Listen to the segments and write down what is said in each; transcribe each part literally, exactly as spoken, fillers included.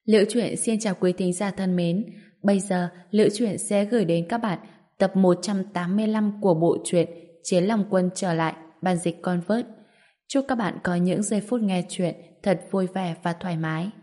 Liễu Chuyện xin chào quý thính giả thân mến. Bây giờ Liễu Chuyện sẽ gửi đến các bạn tập một trăm tám mươi lăm của bộ truyện Chiến Long Quân trở lại, bản dịch Convert. Chúc các bạn có những giây phút nghe chuyện thật vui vẻ và thoải mái.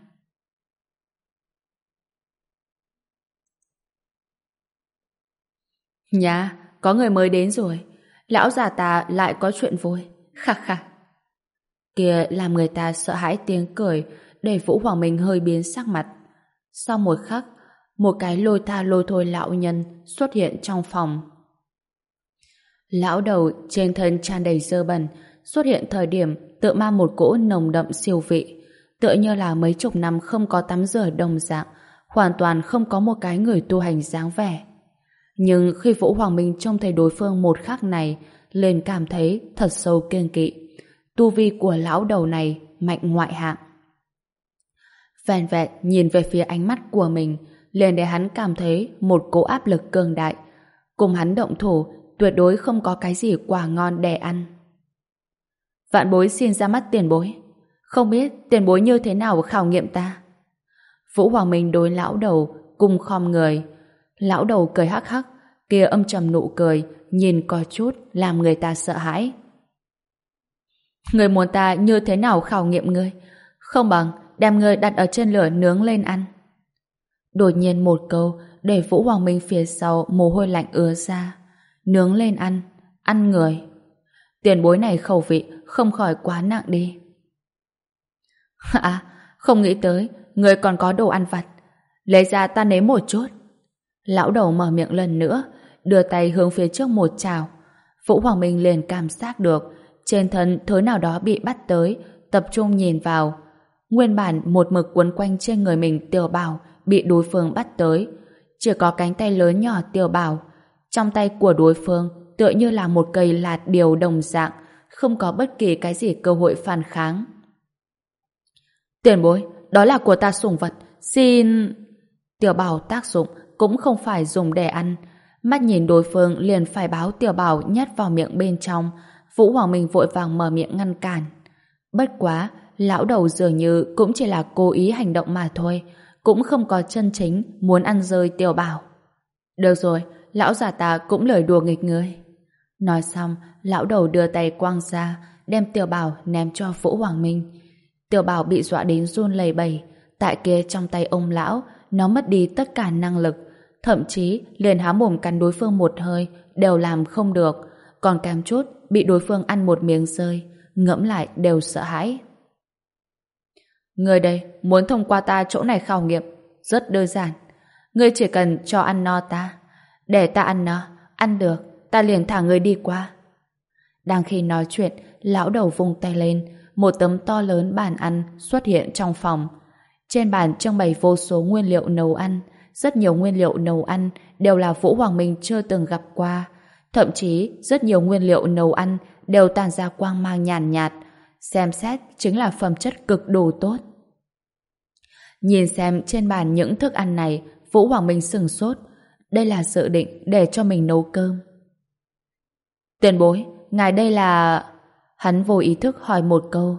Nhà, có người mới đến rồi. Lão già ta lại có chuyện vui. Khà khà. Kia làm người ta sợ hãi tiếng cười, để Vũ Hoàng Minh hơi biến sắc mặt. Sau một khắc, một cái lôi tha lôi thôi lão nhân xuất hiện trong phòng. Lão đầu trên thân tràn đầy dơ bẩn, xuất hiện thời điểm tựa mang một cỗ nồng đậm siêu vị, tựa như là mấy chục năm không có tắm rửa đồng dạng, hoàn toàn không có một cái người tu hành dáng vẻ. Nhưng khi Vũ Hoàng Minh trông thấy đối phương một khắc này, liền cảm thấy thật sâu kiêng kỵ. Tu vi của lão đầu này mạnh ngoại hạng. Vẹn vẹn nhìn về phía ánh mắt của mình, liền để hắn cảm thấy một cỗ áp lực cường đại. Cùng hắn động thủ, tuyệt đối không có cái gì quả ngon để ăn. Vạn bối xin ra mắt tiền bối. Không biết tiền bối như thế nào khảo nghiệm ta? Vũ Hoàng Minh đối lão đầu cùng khom người. Lão đầu cười hắc hắc, kia âm trầm nụ cười, nhìn có chút làm người ta sợ hãi. Người muốn ta như thế nào khảo nghiệm ngươi? Không bằng đem ngươi đặt ở trên lửa nướng lên ăn. Đột nhiên một câu để Vũ Hoàng Minh phía sau mồ hôi lạnh ứa ra. Nướng lên ăn, ăn người. Tiền bối này khẩu vị không khỏi quá nặng đi. À, không nghĩ tới ngươi còn có đồ ăn vặt. Lấy ra ta nếm một chút. Lão đầu mở miệng lần nữa, đưa tay hướng phía trước một chào. Vũ Hoàng Minh liền cảm giác được trên thân thứ nào đó bị bắt tới, tập trung nhìn vào. Nguyên bản một mực quấn quanh trên người mình Tiểu Bảo bị đối phương bắt tới. Chỉ có cánh tay lớn nhỏ Tiểu Bảo. Trong tay của đối phương tựa như là một cây lạt điều đồng dạng, không có bất kỳ cái gì cơ hội phản kháng. Tiền bối, đó là của ta sủng vật, xin... Tiểu Bảo tác dụng cũng không phải dùng để ăn. Mắt nhìn đối phương liền phải báo Tiểu Bảo nhét vào miệng bên trong. Vũ Hoàng Minh vội vàng mở miệng ngăn cản. Bất quá, lão đầu dường như cũng chỉ là cố ý hành động mà thôi, cũng không có chân chính muốn ăn rơi Tiểu Bảo. Được rồi, lão già ta cũng lời đùa nghịch ngươi. Nói xong, lão đầu đưa tay quăng ra, đem Tiểu Bảo ném cho Vũ Hoàng Minh. Tiểu Bảo bị dọa đến run lẩy bẩy, tại kia trong tay ông lão, nó mất đi tất cả năng lực, thậm chí liền há mồm cắn đối phương một hơi đều làm không được, còn kém chút bị đối phương ăn một miếng rơi, ngẫm lại đều sợ hãi. Người đây muốn thông qua ta chỗ này khảo nghiệm, rất đơn giản. Ngươi chỉ cần cho ăn no ta, để ta ăn no, ăn được, ta liền thả ngươi đi qua. Đang khi nói chuyện, lão đầu vung tay lên, một tấm to lớn bàn ăn xuất hiện trong phòng. Trên bàn trưng bày vô số nguyên liệu nấu ăn, rất nhiều nguyên liệu nấu ăn đều là Vũ Hoàng Minh chưa từng gặp qua. Thậm chí rất nhiều nguyên liệu nấu ăn đều tản ra quang mang nhàn nhạt, xem xét chính là phẩm chất cực đồ tốt. Nhìn xem trên bàn những thức ăn này, Vũ Hoàng Minh sửng sốt. Đây là dự định để cho mình nấu cơm. Tiền bối, ngài đây là... Hắn vô ý thức hỏi một câu.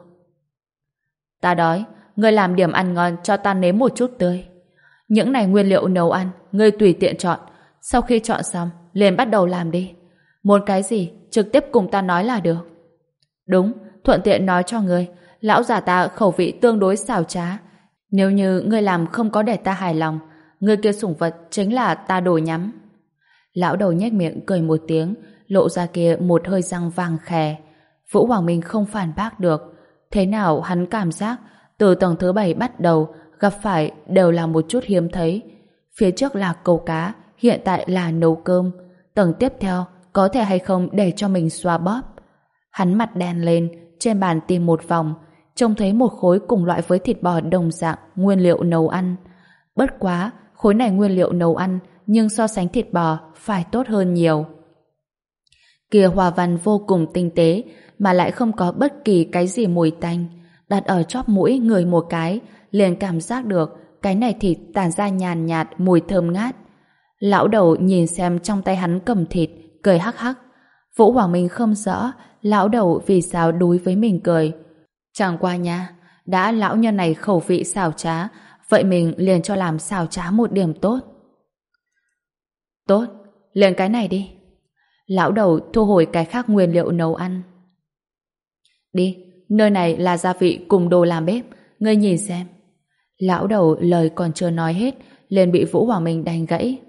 Ta đói, ngươi làm điểm ăn ngon cho ta nếm một chút tươi. Những này nguyên liệu nấu ăn, ngươi tùy tiện chọn. Sau khi chọn xong, liền bắt đầu làm đi. Muốn cái gì, trực tiếp cùng ta nói là được. Đúng, thuận tiện nói cho ngươi, lão già ta khẩu vị tương đối xảo trá. Nếu như ngươi làm không có để ta hài lòng, ngươi kia sủng vật chính là ta đồ nhắm. Lão đầu nhếch miệng cười một tiếng, lộ ra kia một hơi răng vàng khè. Vũ Hoàng Minh không phản bác được. Thế nào hắn cảm giác từ tầng thứ bảy bắt đầu gặp phải đều là một chút hiếm thấy. Phía trước là câu cá, hiện tại là nấu cơm. Tầng tiếp theo có thể hay không để cho mình xoa bóp. Hắn mặt đen lên, trên bàn tìm một vòng, trông thấy một khối cùng loại với thịt bò đồng dạng nguyên liệu nấu ăn. Bất quá, khối này nguyên liệu nấu ăn nhưng so sánh thịt bò phải tốt hơn nhiều. Kia hoa văn vô cùng tinh tế mà lại không có bất kỳ cái gì mùi tanh. Đặt ở chóp mũi ngửi một cái, liền cảm giác được cái này thịt tản ra nhàn nhạt mùi thơm ngát. Lão đầu nhìn xem trong tay hắn cầm thịt, cười hắc hắc. Vũ Hoàng Minh không rõ lão đầu vì sao đối với mình cười. Chẳng qua nha, đã lão nhân này khẩu vị xảo trá, vậy mình liền cho làm xào trá một điểm tốt. Tốt, liền cái này đi. Lão đầu thu hồi cái khác nguyên liệu nấu ăn. Đi, nơi này là gia vị cùng đồ làm bếp, ngươi nhìn xem. Lão đầu lời còn chưa nói hết, liền bị Vũ Hoàng Minh đánh gãy.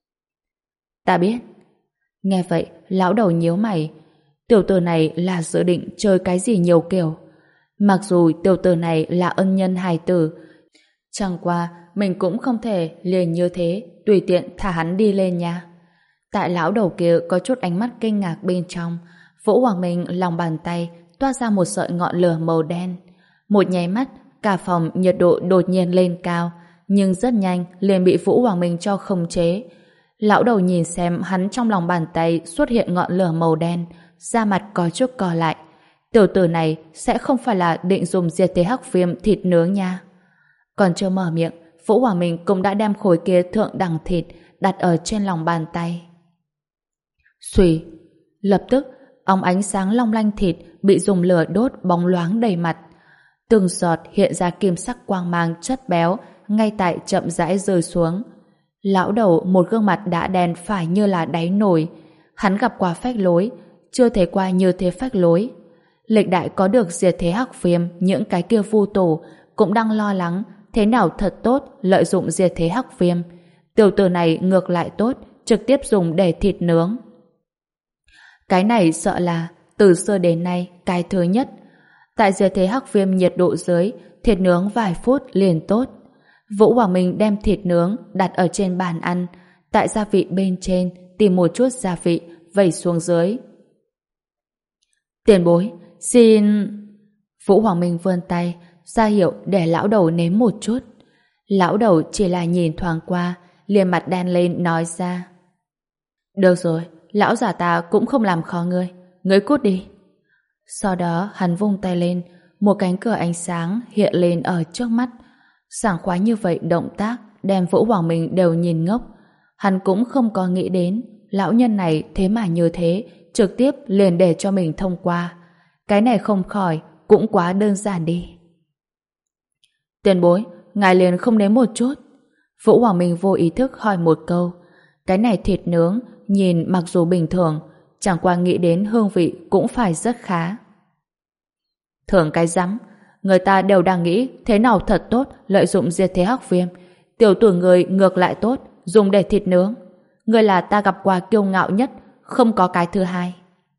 Ta biết. Nghe vậy, lão đầu nhíu mày. Tiểu tử này là dự định chơi cái gì nhiều kiểu. Mặc dù tiểu tử này là ân nhân hài tử, chẳng qua mình cũng không thể liền như thế tùy tiện thả hắn đi lên nha. Tại lão đầu kia có chút ánh mắt kinh ngạc bên trong, Vũ Hoàng Minh lòng bàn tay toát ra một sợi ngọn lửa màu đen. Một nháy mắt, cả phòng nhiệt độ đột nhiên lên cao, nhưng rất nhanh liền bị Vũ Hoàng Minh cho khống chế. Lão đầu nhìn xem hắn trong lòng bàn tay xuất hiện ngọn lửa màu đen, da mặt có chút co lại. Tiểu tử này sẽ không phải là định dùng diệt thế hắc viêm thịt nướng nha. Còn chưa mở miệng, Vũ Hoàng Minh cũng đã đem khối kia thượng đẳng thịt đặt ở trên lòng bàn tay. Xuy, lập tức óng ánh sáng long lanh thịt bị dùng lửa đốt bóng loáng đầy mặt. Từng giọt hiện ra kim sắc quang mang chất béo ngay tại chậm rãi rơi xuống. Lão đầu một gương mặt đã đen phải như là đáy nồi. Hắn gặp qua phách lối, chưa thấy qua như thế phách lối. Lịch đại có được diệt thế hắc viêm, những cái kia vu tổ cũng đang lo lắng thế nào thật tốt lợi dụng diệt thế hắc viêm. Tiểu tử này ngược lại tốt, trực tiếp dùng để thịt nướng. Cái này sợ là từ xưa đến nay cái thứ nhất. Tại diệt thế hắc viêm nhiệt độ dưới, thịt nướng vài phút liền tốt. Vũ Hoàng Minh đem thịt nướng đặt ở trên bàn ăn, tại gia vị bên trên tìm một chút gia vị vẩy xuống dưới. Tiền bối, xin... Vũ Hoàng Minh vươn tay ra hiệu để lão đầu nếm một chút. Lão đầu chỉ là nhìn thoáng qua, liền mặt đen lên nói ra: Được rồi, lão già ta cũng không làm khó ngươi, ngươi cút đi. Sau đó hắn vung tay lên, một cánh cửa ánh sáng hiện lên ở trước mắt. Sảng khoái như vậy động tác đem Vũ Hoàng Minh đều nhìn ngốc. Hắn cũng không có nghĩ đến lão nhân này thế mà như thế, trực tiếp liền để cho mình thông qua. Cái này không khỏi cũng quá đơn giản đi. Tiền bối, ngài liền không nếm một chút? Vũ Hoàng Minh vô ý thức hỏi một câu. Cái này thịt nướng nhìn mặc dù bình thường, chẳng qua nghĩ đến hương vị cũng phải rất khá. Thường cái rắm, người ta đều đang nghĩ thế nào thật tốt lợi dụng diệt thế hắc viêm. Tiểu tử người ngược lại tốt, dùng để thịt nướng. Người là ta gặp qua kiêu ngạo nhất, không có cái thứ hai.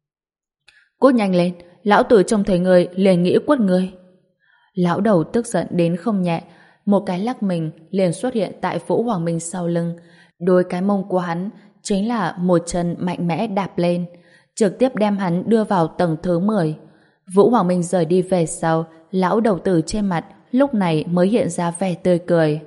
Cút nhanh lên, lão tử trông thấy người liền nghĩ quất người. Lão đầu tức giận đến không nhẹ, một cái lắc mình liền xuất hiện tại Vũ Hoàng Minh sau lưng. Đôi cái mông của hắn chính là một chân mạnh mẽ đạp lên, trực tiếp đem hắn đưa vào tầng thứ mười. Vũ Hoàng Minh rời đi về sau, lão đầu tử trên mặt lúc này mới hiện ra vẻ tươi cười.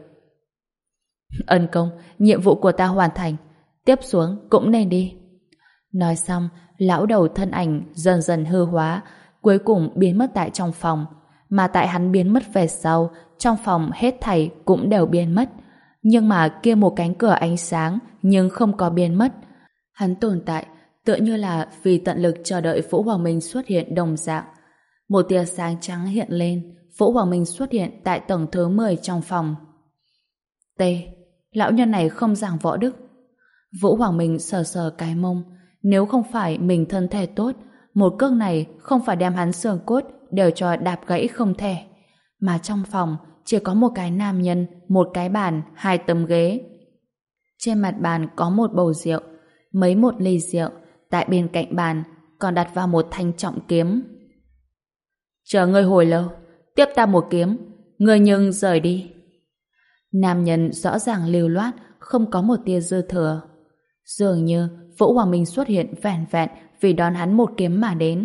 Ân công, nhiệm vụ của ta hoàn thành, tiếp xuống cũng nên đi. Nói xong, lão đầu thân ảnh dần dần hư hóa, cuối cùng biến mất tại trong phòng. Mà tại hắn biến mất về sau, trong phòng hết thảy cũng đều biến mất. Nhưng mà kia một cánh cửa ánh sáng nhưng không có biến mất. Hắn tồn tại tựa như là vì tận lực chờ đợi Vũ Hoàng Minh xuất hiện đồng dạng. Một tia sáng trắng hiện lên, Vũ Hoàng Minh xuất hiện tại tầng thứ mười trong phòng. T. Lão nhân này không giảng võ đức. Vũ Hoàng Minh sờ sờ cái mông. Nếu không phải mình thân thể tốt, một cước này không phải đem hắn xương cốt đều cho đạp gãy không thể. Mà trong phòng chỉ có một cái nam nhân, một cái bàn, hai tấm ghế. Trên mặt bàn có một bầu rượu, mấy một ly rượu. Tại bên cạnh bàn còn đặt vào một thanh trọng kiếm. Chờ ngươi hồi lâu, tiếp ta một kiếm, ngươi nhưng rời đi. Nam nhân rõ ràng lưu loát, không có một tia dư thừa. Dường như Vũ Hoàng Minh xuất hiện vẹn vẹn vì đón hắn một kiếm mà đến.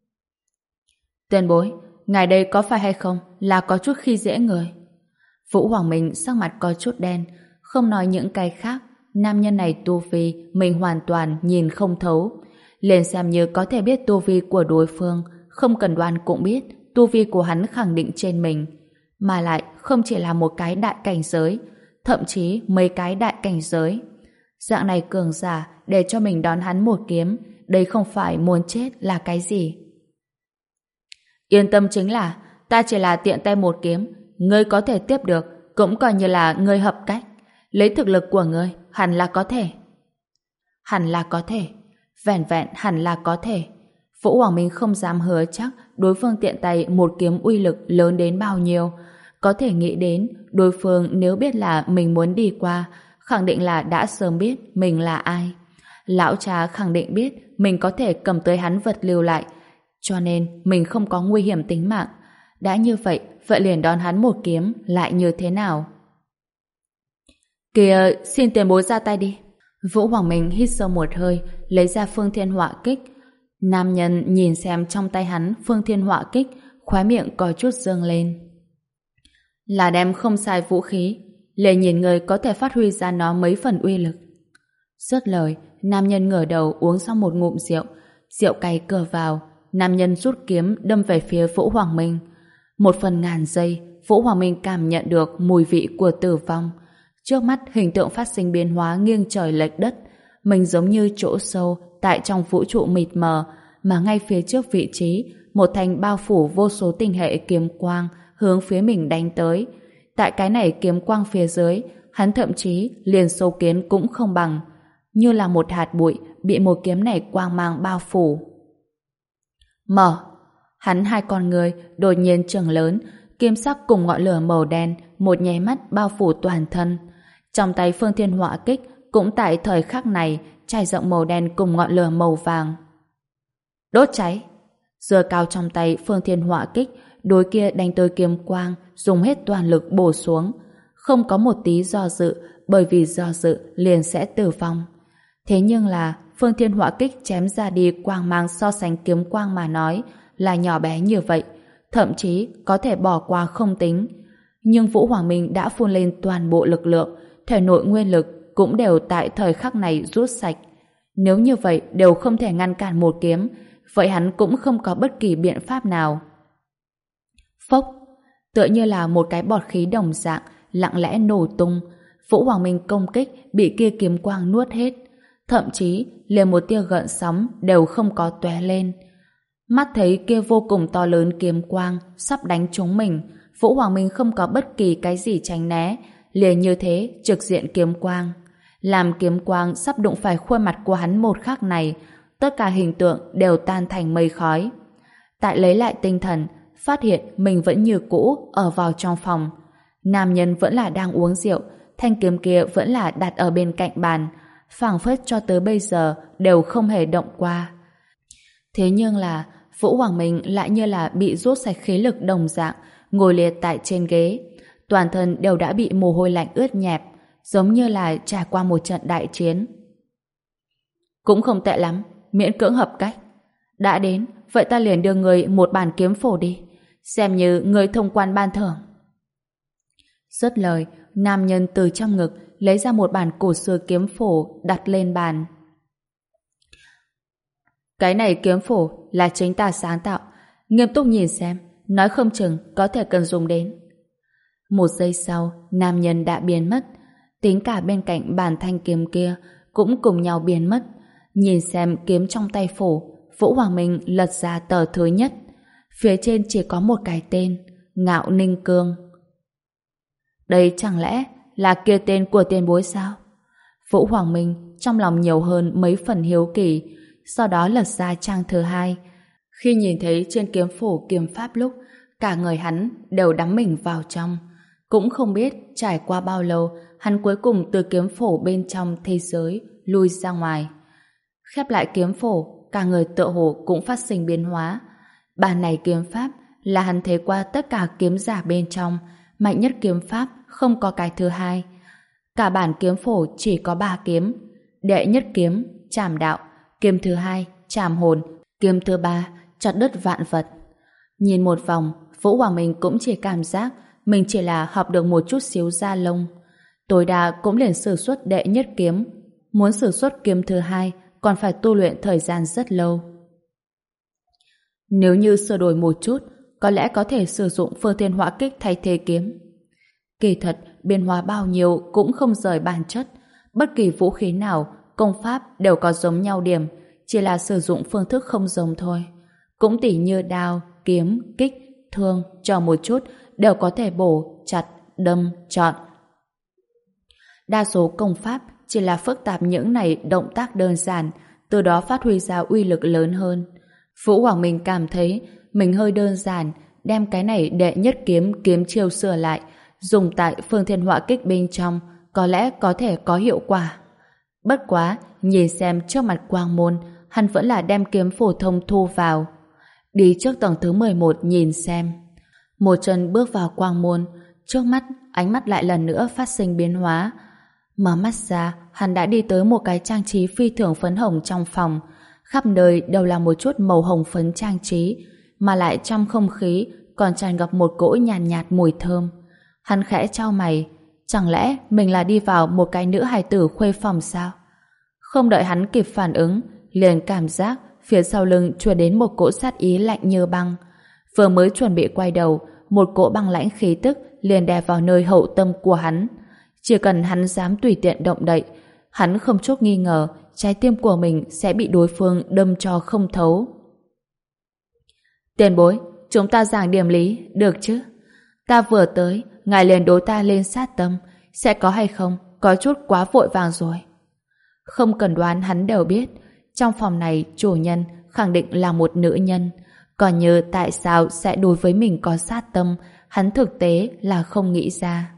Tiền bối, ngài đây có phải hay không là có chút khi dễ người? Vũ Hoàng Minh sắc mặt có chút đen, không nói những cái khác. Nam nhân này tu vi mình hoàn toàn nhìn không thấu. Liền xem như có thể biết tu vi của đối phương, không cần đoán cũng biết tu vi của hắn khẳng định trên mình. Mà lại không chỉ là một cái đại cảnh giới, thậm chí mấy cái đại cảnh giới. Dạng này cường giả để cho mình đón hắn một kiếm, đây không phải muốn chết là cái gì. Yên tâm, chính là ta chỉ là tiện tay một kiếm, ngươi có thể tiếp được, cũng coi như là ngươi hợp cách. Lấy thực lực của ngươi, hẳn là có thể. Hẳn là có thể. Vẹn vẹn hẳn là có thể. Vũ Hoàng Minh không dám hứa chắc đối phương tiện tay một kiếm uy lực lớn đến bao nhiêu. Có thể nghĩ đến đối phương nếu biết là mình muốn đi qua, khẳng định là đã sớm biết mình là ai. Lão cha khẳng định biết mình có thể cầm tới hắn vật lưu lại, cho nên mình không có nguy hiểm tính mạng. Đã như vậy, vậy liền đón hắn một kiếm lại như thế nào? Kìa, xin tiền bối ra tay đi. Vũ Hoàng Minh hít sâu một hơi, lấy ra Phương Thiên Họa Kích. Nam nhân nhìn xem trong tay hắn Phương Thiên Họa Kích, khóe miệng có chút dâng lên. Là đem không sai vũ khí, liền nhìn người có thể phát huy ra nó mấy phần uy lực. Dứt lời, nam nhân ngửa đầu uống xong một ngụm rượu, rượu cay cờ vào, nam nhân rút kiếm đâm về phía Vũ Hoàng Minh. Một phần ngàn giây, Vũ Hoàng Minh cảm nhận được mùi vị của tử vong. Trước mắt hình tượng phát sinh biến hóa nghiêng trời lệch đất, mình giống như chỗ sâu tại trong vũ trụ mịt mờ, mà ngay phía trước vị trí, một thành bao phủ vô số tinh hệ kiếm quang hướng phía mình đánh tới. Tại cái này kiếm quang phía dưới, hắn thậm chí liền sâu kiến cũng không bằng, như là một hạt bụi bị một kiếm này quang mang bao phủ. Mở! Hắn hai con người đột nhiên trừng lớn, kim sắc cùng ngọn lửa màu đen một nháy mắt bao phủ toàn thân. Trong tay Phương Thiên Họa Kích cũng tại thời khắc này trải rộng màu đen cùng ngọn lửa màu vàng. Đốt cháy! Giơ cao trong tay Phương Thiên Họa Kích, đối kia đánh tới kiếm quang, dùng hết toàn lực bổ xuống. Không có một tí do dự, bởi vì do dự liền sẽ tử vong. Thế nhưng là Phương Thiên Họa Kích chém ra đi quang mang so sánh kiếm quang mà nói là nhỏ bé như vậy, thậm chí có thể bỏ qua không tính. Nhưng Vũ Hoàng Minh đã phun lên toàn bộ lực lượng, thể nội nguyên lực cũng đều tại thời khắc này rút sạch. Nếu như vậy đều không thể ngăn cản một kiếm, vậy hắn cũng không có bất kỳ biện pháp nào. Phốc! Tựa như là một cái bọt khí đồng dạng lặng lẽ nổ tung. Vũ Hoàng Minh công kích bị kia kiếm quang nuốt hết, thậm chí liền một tia gợn sóng đều không có tóe lên. Mắt thấy kia vô cùng to lớn kiếm quang sắp đánh trúng mình, Vũ Hoàng Minh không có bất kỳ cái gì tránh né, liền như thế trực diện kiếm quang. Làm kiếm quang sắp đụng phải khuôn mặt của hắn một khắc này, tất cả hình tượng đều tan thành mây khói. Tại lấy lại tinh thần, phát hiện mình vẫn như cũ ở vào trong phòng. Nam nhân vẫn là đang uống rượu, thanh kiếm kia vẫn là đặt ở bên cạnh bàn, phảng phất cho tới bây giờ đều không hề động qua. Thế nhưng là Vũ Hoàng Minh lại như là bị rút sạch khí lực đồng dạng, ngồi liệt tại trên ghế, toàn thân đều đã bị mồ hôi lạnh ướt nhẹp, giống như là trải qua một trận đại chiến. Cũng không tệ lắm, miễn cưỡng hợp cách. Đã đến, vậy ta liền đưa người một bản kiếm phổ đi, xem như người thông quan ban thưởng. Dứt lời, nam nhân từ trong ngực lấy ra một bản cổ xưa kiếm phổ đặt lên bàn. Cái này kiếm phổ là chính ta sáng tạo, nghiêm túc nhìn xem, nói không chừng có thể cần dùng đến. Một giây sau, nam nhân đã biến mất, tính cả bên cạnh bàn thanh kiếm kia cũng cùng nhau biến mất. Nhìn xem kiếm trong tay phổ, Vũ Hoàng Minh lật ra tờ thứ nhất, phía trên chỉ có một cái tên, Ngạo Ninh Cương. Đây chẳng lẽ là kia tên của tiền bối sao? Vũ Hoàng Minh trong lòng nhiều hơn mấy phần hiếu kỳ, sau đó lật ra trang thứ hai. Khi nhìn thấy trên kiếm phổ kiếm pháp lúc, cả người hắn đều đắm mình vào trong. Cũng không biết trải qua bao lâu, hắn cuối cùng từ kiếm phổ bên trong thế giới lui ra ngoài. Khép lại kiếm phổ, cả người tựa hồ cũng phát sinh biến hóa. Bản này kiếm pháp là hắn thấy qua tất cả kiếm giả bên trong, mạnh nhất kiếm pháp không có cái thứ hai. Cả bản kiếm phổ chỉ có ba kiếm. Đệ nhất kiếm, trảm đạo, kiếm thứ hai, trảm hồn, kiếm thứ ba, chặt đứt vạn vật. Nhìn một vòng, Vũ Hoàng Minh cũng chỉ cảm giác mình chỉ là học được một chút xíu da lông. Tối đa cũng liền sử xuất đệ nhất kiếm. Muốn sử xuất kiếm thứ hai còn phải tu luyện thời gian rất lâu. Nếu như sửa đổi một chút, có lẽ có thể sử dụng Phương Thiên Họa Kích thay thế kiếm. Kỳ thật, biến hóa bao nhiêu cũng không rời bản chất. Bất kỳ vũ khí nào, công pháp đều có giống nhau điểm, chỉ là sử dụng phương thức không giống thôi. Cũng tỉ như đao, kiếm, kích, thương, cho một chút đều có thể bổ, chặt, đâm, chọn. Đa số công pháp chỉ là phức tạp những này động tác đơn giản, từ đó phát huy ra uy lực lớn hơn. Vũ Hoàng Minh cảm thấy mình hơi đơn giản, đem cái này đệ nhất kiếm kiếm chiêu sửa lại, dùng tại Phương Thiên Họa Kích bên trong, có lẽ có thể có hiệu quả. Bất quá, nhìn xem trước mặt quang môn, hắn vẫn là đem kiếm phổ thông thu vào. Đi trước tầng thứ mười một nhìn xem. Một chân bước vào quang môn, trước mắt, ánh mắt lại lần nữa phát sinh biến hóa. Mở mắt ra, hắn đã đi tới một cái trang trí phi thường phấn hồng trong phòng. Khắp nơi đều là một chút màu hồng phấn trang trí, mà lại trong không khí còn tràn ngập một cỗ nhàn nhạt, nhạt mùi thơm. Hắn khẽ chau mày, chẳng lẽ mình là đi vào một cái nữ hài tử khuê phòng sao? Không đợi hắn kịp phản ứng, liền cảm giác phía sau lưng truyền đến một cỗ sát ý lạnh như băng. Vừa mới chuẩn bị quay đầu, một cỗ băng lãnh khí tức liền đè vào nơi hậu tâm của hắn. Chỉ cần hắn dám tùy tiện động đậy, hắn không chút nghi ngờ trái tim của mình sẽ bị đối phương đâm cho không thấu. Tiền bối, chúng ta giảng điểm lý, được chứ? Ta vừa tới, ngài liền đối ta lên sát tâm, sẽ có hay không, có chút quá vội vàng rồi. Không cần đoán hắn đều biết, trong phòng này chủ nhân khẳng định là một nữ nhân, còn như tại sao sẽ đối với mình có sát tâm, hắn thực tế là không nghĩ ra.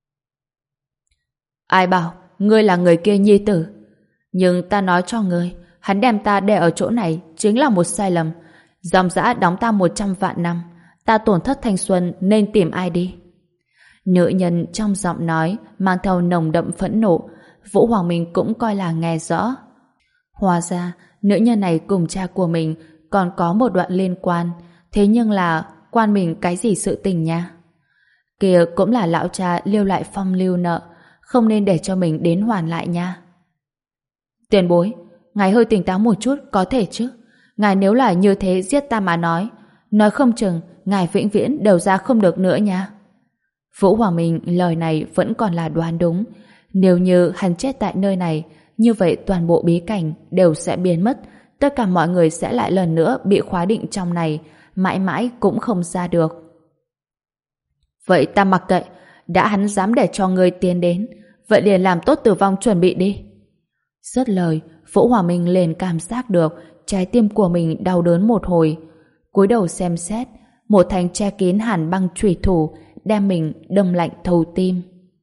Ai bảo, ngươi là người kia nhi tử? Nhưng ta nói cho ngươi, hắn đem ta để ở chỗ này chính là một sai lầm. Dòng dã đóng ta một trăm vạn năm, ta tổn thất thanh xuân nên tìm ai đi? Nữ nhân trong giọng nói mang theo nồng đậm phẫn nộ, Vũ Hoàng Minh cũng coi là nghe rõ. Hóa ra, nữ nhân này cùng cha của mình còn có một đoạn liên quan, thế nhưng là quan mình cái gì sự tình nha? Kìa cũng là lão cha lưu lại phong lưu nợ, không nên để cho mình đến hoàn lại nha. Tiền bối, ngài hơi tỉnh táo một chút có thể chứ? Ngài nếu là như thế giết ta mà nói, nói không chừng ngài vĩnh viễn đều ra không được nữa nha. Vũ Hoàng Minh lời này vẫn còn là đoán đúng. Nếu như hắn chết tại nơi này, như vậy toàn bộ bí cảnh đều sẽ biến mất, tất cả mọi người sẽ lại lần nữa bị khóa định trong này, mãi mãi cũng không ra được. Vậy ta mặc kệ, đã hắn dám để cho người tiến đến, vậy liền làm tốt tử vong chuẩn bị đi. Dứt lời, Vũ Hoàng Minh liền cảm giác được trái tim của mình đau đớn một hồi. Cúi đầu xem xét, một thanh che kín hàn băng chủy thủ đem mình đâm lạnh thấu tim.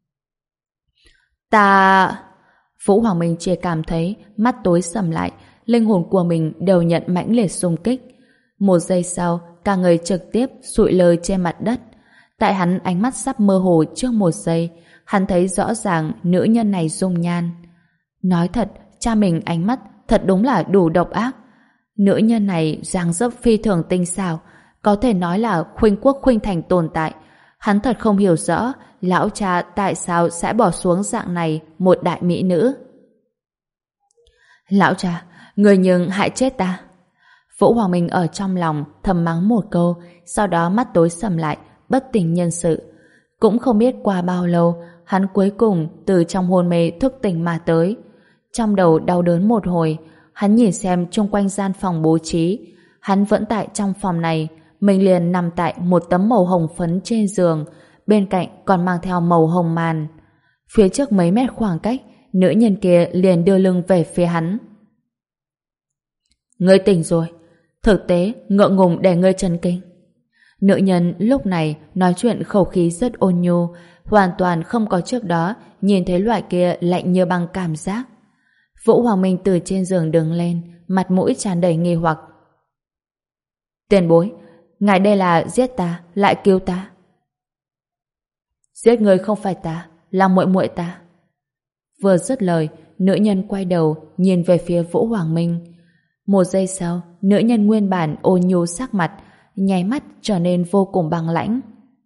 Ta... Vũ Hoàng Minh chỉ cảm thấy mắt tối sầm lại, linh hồn của mình đều nhận mãnh liệt xung kích. Một giây sau, cả người trực tiếp sụi lơ trên mặt đất. Tại hắn ánh mắt sắp mơ hồ trước một giây, hắn thấy rõ ràng nữ nhân này dung nhan. Nói thật, cha mình ánh mắt thật đúng là đủ độc ác. Nữ nhân này dáng dấp phi thường tinh xảo, có thể nói là khuynh quốc khuynh thành tồn tại. Hắn thật không hiểu rõ lão cha tại sao sẽ bỏ xuống dạng này một đại mỹ nữ. Lão cha, người nhưng hại chết ta. Vũ Hoàng Minh ở trong lòng thầm mắng một câu, sau đó mắt tối sầm lại, bất tỉnh nhân sự. Cũng không biết qua bao lâu, hắn cuối cùng từ trong hôn mê thức tỉnh mà tới. Trong đầu đau đớn một hồi, hắn nhìn xem chung quanh gian phòng bố trí. Hắn vẫn tại trong phòng này, mình liền nằm tại một tấm màu hồng phấn trên giường, bên cạnh còn mang theo màu hồng màn. Phía trước mấy mét khoảng cách, nữ nhân kia liền đưa lưng về phía hắn. Ngươi tỉnh rồi. Thực tế, ngượng ngùng để ngươi chấn kinh. Nữ nhân lúc này nói chuyện khẩu khí rất ôn nhu, hoàn toàn không có trước đó nhìn thấy loại kia lạnh như băng cảm giác. Vũ Hoàng Minh từ trên giường đứng lên, mặt mũi tràn đầy nghi hoặc. Tiền bối, ngài đây là giết ta, lại cứu ta. Giết người không phải ta, là muội muội ta. Vừa dứt lời, nữ nhân quay đầu nhìn về phía Vũ Hoàng Minh. Một giây sau, nữ nhân nguyên bản ôn nhu sắc mặt nháy mắt trở nên vô cùng băng lãnh.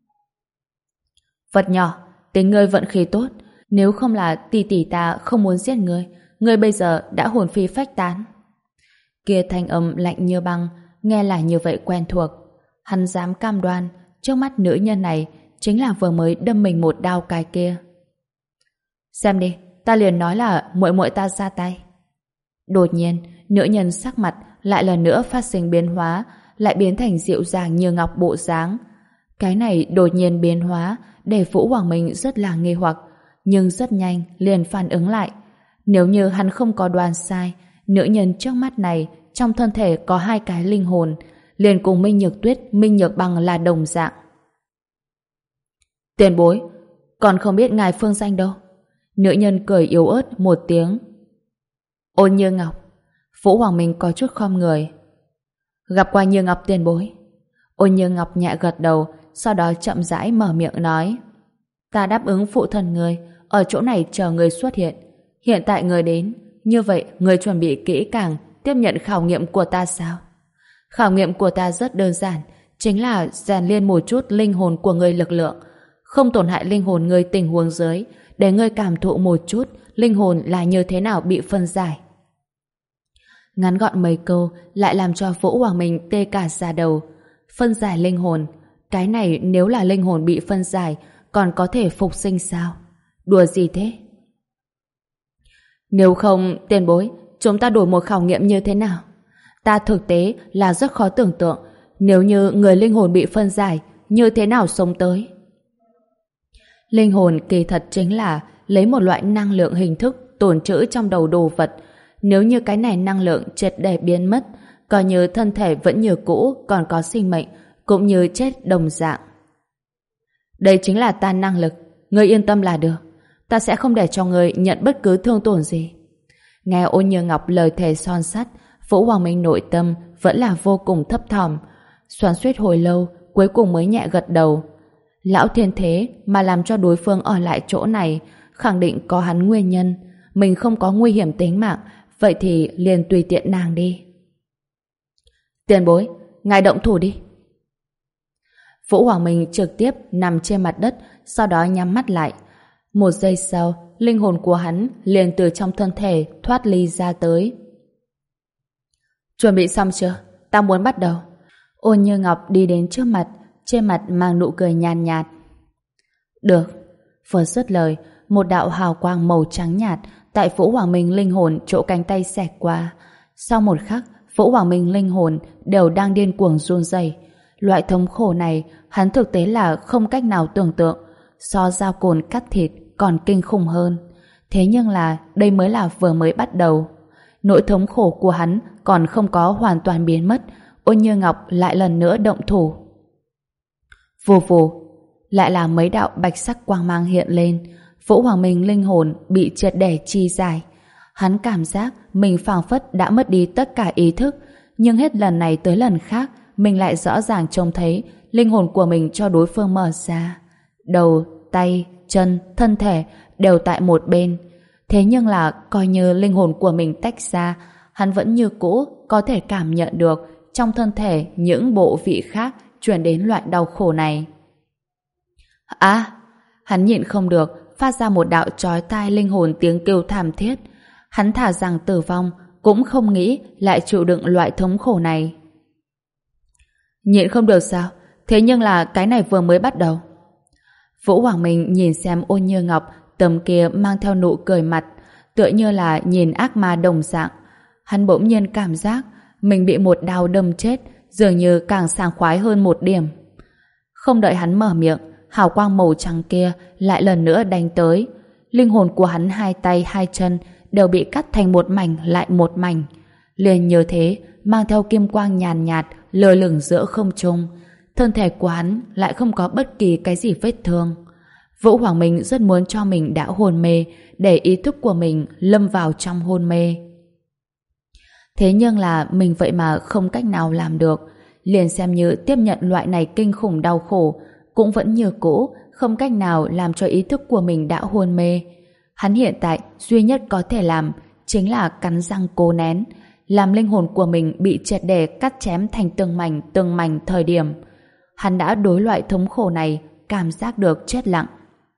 Vật nhỏ, tính ngươi vận khí tốt, nếu không là tỷ tỷ ta không muốn giết ngươi, ngươi bây giờ đã hồn phi phách tán. Kia thanh âm lạnh như băng, nghe là như vậy quen thuộc. Hắn dám cam đoan, trước mắt nữ nhân này chính là vừa mới đâm mình một đao cái kia. Xem đi, ta liền nói là muội muội ta ra tay. Đột nhiên, nữ nhân sắc mặt lại lần nữa phát sinh biến hóa, lại biến thành dịu dàng như ngọc bộ dáng. Cái này đột nhiên biến hóa để Vũ Hoàng Minh rất là nghi hoặc, nhưng rất nhanh liền phản ứng lại. Nếu như hắn không có đoán sai, nữ nhân trước mắt này trong thân thể có hai cái linh hồn, liền cùng Minh Nhược Tuyết, Minh Nhược Băng là đồng dạng. Tiền bối, còn không biết ngài phương danh đâu? Nữ nhân cười yếu ớt một tiếng. Ôn Như Ngọc. Vũ Hoàng Minh có chút khom người. Gặp qua Như Ngọc tiền bối. Ôn Như Ngọc nhẹ gật đầu, sau đó chậm rãi mở miệng nói: Ta đáp ứng phụ thân người, ở chỗ này chờ người xuất hiện. Hiện tại người đến, như vậy người chuẩn bị kỹ càng tiếp nhận khảo nghiệm của ta sao? Khảo nghiệm của ta rất đơn giản, chính là rèn liên một chút linh hồn của người lực lượng, không tổn hại linh hồn người tình huống dưới, để ngươi cảm thụ một chút linh hồn là như thế nào bị phân giải. Ngắn gọn mấy câu lại làm cho Vũ Hoàng Minh tê cả da đầu. Phân giải linh hồn, cái này nếu là linh hồn bị phân giải còn có thể phục sinh sao? Đùa gì thế? Nếu không, tiền bối, chúng ta đổi một khảo nghiệm như thế nào? Ta thực tế là rất khó tưởng tượng, nếu như người linh hồn bị phân giải, như thế nào sống tới? Linh hồn kỳ thật chính là lấy một loại năng lượng hình thức tồn trữ trong đầu đồ vật. Nếu như cái này năng lượng triệt để biến mất, coi như thân thể vẫn như cũ, còn có sinh mệnh, cũng như chết đồng dạng. Đây chính là ta năng lực, ngươi yên tâm là được. Ta sẽ không để cho ngươi nhận bất cứ thương tổn gì. Nghe Ôn Như Ngọc lời thề son sắt, Vũ Hoàng Minh nội tâm vẫn là vô cùng thấp thỏm. Xoắn xuýt hồi lâu, cuối cùng mới nhẹ gật đầu. Lão thiên thế mà làm cho đối phương ở lại chỗ này, khẳng định có hắn nguyên nhân. Mình không có nguy hiểm tính mạng, vậy thì liền tùy tiện nàng đi. Tiền bối, ngài động thủ đi. Vũ Hoàng Minh trực tiếp nằm trên mặt đất, sau đó nhắm mắt lại. Một giây sau, linh hồn của hắn liền từ trong thân thể thoát ly ra tới. Chuẩn bị xong chưa? Ta muốn bắt đầu. Ôn Như Ngọc đi đến trước mặt, trên mặt mang nụ cười nhàn nhạt, nhạt. Được. Vừa dứt lời, một đạo hào quang màu trắng nhạt tại Vũ Hoàng Minh linh hồn chỗ cánh tay xẹt qua. Sau một khắc, Vũ Hoàng Minh linh hồn đều đang điên cuồng run rẩy. Loại thống khổ này hắn thực tế là không cách nào tưởng tượng, so dao cồn cắt thịt còn kinh khủng hơn. Thế nhưng là đây mới là vừa mới bắt đầu. Nỗi thống khổ của hắn còn không có hoàn toàn biến mất. Ôn Như Ngọc lại lần nữa động thủ. Vù vù, lại là mấy đạo bạch sắc quang mang hiện lên. Vũ Hoàng Minh linh hồn bị triệt để chi giải. Hắn cảm giác mình phảng phất đã mất đi tất cả ý thức, nhưng hết lần này tới lần khác mình lại rõ ràng trông thấy linh hồn của mình cho đối phương mở ra. Đầu, tay, chân, thân thể đều tại một bên. Thế nhưng là coi như linh hồn của mình tách ra, hắn vẫn như cũ có thể cảm nhận được trong thân thể những bộ vị khác truyền đến loại đau khổ này. À, hắn nhịn không được phát ra một đạo chói tai linh hồn tiếng kêu thảm thiết. Hắn thà rằng tử vong cũng không nghĩ lại chịu đựng loại thống khổ này. Nhịn không được sao? Thế nhưng là cái này vừa mới bắt đầu. Vũ Hoàng Minh nhìn xem Ôn Như Ngọc, tầm kia mang theo nụ cười mặt, tựa như là nhìn ác ma đồng dạng. Hắn bỗng nhiên cảm giác mình bị một đao đâm chết, dường như càng sảng khoái hơn một điểm. Không đợi hắn mở miệng, hào quang màu trắng kia lại lần nữa đánh tới. Linh hồn của hắn hai tay hai chân đều bị cắt thành một mảnh lại một mảnh. Liền như thế, mang theo kim quang nhàn nhạt, lơ lửng giữa không trung. Thân thể của hắn lại không có bất kỳ cái gì vết thương. Vũ Hoàng Minh rất muốn cho mình đã hôn mê, để ý thức của mình lâm vào trong hôn mê. Thế nhưng là mình vậy mà không cách nào làm được. Liền xem như tiếp nhận loại này kinh khủng đau khổ, cũng vẫn như cũ, không cách nào làm cho ý thức của mình đã hôn mê. Hắn hiện tại duy nhất có thể làm chính là cắn răng cố nén, làm linh hồn của mình bị triệt để cắt chém thành từng mảnh từng mảnh thời điểm. Hắn đã đối loại thống khổ này cảm giác được chết lặng.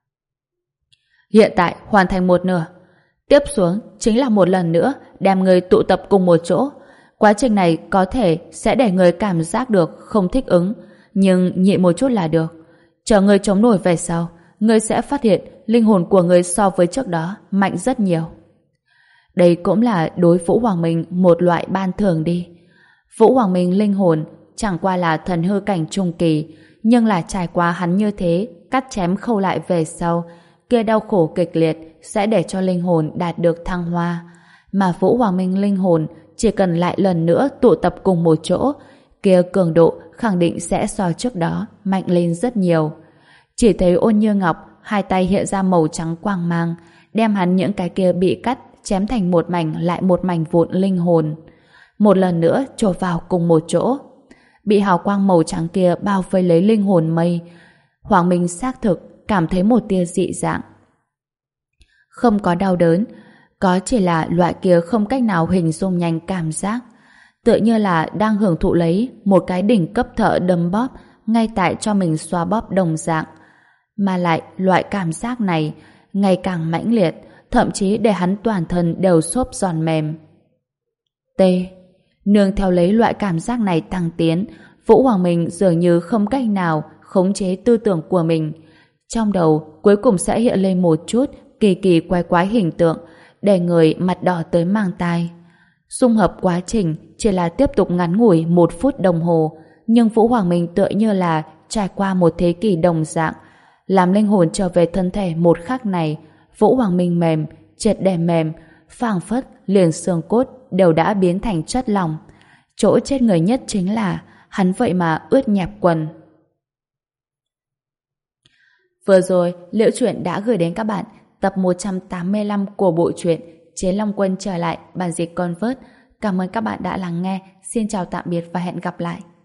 Hiện tại hoàn thành một nửa. Tiếp xuống chính là một lần nữa đem người tụ tập cùng một chỗ. Quá trình này có thể sẽ để người cảm giác được không thích ứng, nhưng nhịn một chút là được. Chờ người chống nổi về sau, người sẽ phát hiện linh hồn của người so với trước đó mạnh rất nhiều. Đây cũng là đối Vũ Hoàng Minh một loại ban thưởng đi. Vũ Hoàng Minh linh hồn chẳng qua là thần hư cảnh trung kỳ, nhưng là trải qua hắn như thế cắt chém khâu lại về sau, kia đau khổ kịch liệt sẽ để cho linh hồn đạt được thăng hoa. Mà Vũ Hoàng Minh linh hồn chỉ cần lại lần nữa tụ tập cùng một chỗ, kia cường độ khẳng định sẽ so trước đó mạnh lên rất nhiều. Chỉ thấy Ôn Như Ngọc hai tay hiện ra màu trắng quang mang, đem hắn những cái kia bị cắt chém thành một mảnh lại một mảnh vụn linh hồn, một lần nữa chộp vào cùng một chỗ. Bị hào quang màu trắng kia bao vây lấy linh hồn mây, Hoàng Minh xác thực cảm thấy một tia dị dạng. Không có đau đớn, có chỉ là loại kia không cách nào hình dung nhanh cảm giác, tựa như là đang hưởng thụ lấy một cái đỉnh cấp thợ đấm bóp ngay tại cho mình xoa bóp đồng dạng. Mà lại loại cảm giác này ngày càng mãnh liệt, thậm chí để hắn toàn thân đều xốp giòn mềm. T. Nương theo lấy loại cảm giác này tăng tiến, Vũ Hoàng Minh dường như không cách nào khống chế tư tưởng của mình. Trong đầu cuối cùng sẽ hiện lên một chút kỳ kỳ quái quái hình tượng, để người mặt đỏ tới mang tai. Xung hợp quá trình chỉ là tiếp tục ngắn ngủi một phút đồng hồ, nhưng Vũ Hoàng Minh tựa như là trải qua một thế kỷ đồng dạng. Làm linh hồn trở về thân thể một khắc này, Vũ Hoàng Minh mềm, triệt để mềm, phảng phất liền xương cốt đều đã biến thành chất lỏng. Chỗ chết người nhất chính là hắn vậy mà ướt nhẹp quần. Vừa rồi, Liễu Chuyện đã gửi đến các bạn tập một trăm tám mươi lăm của bộ truyện Chiến Long Quân trở lại bản dịch Convert. Cảm ơn các bạn đã lắng nghe. Xin chào tạm biệt và hẹn gặp lại.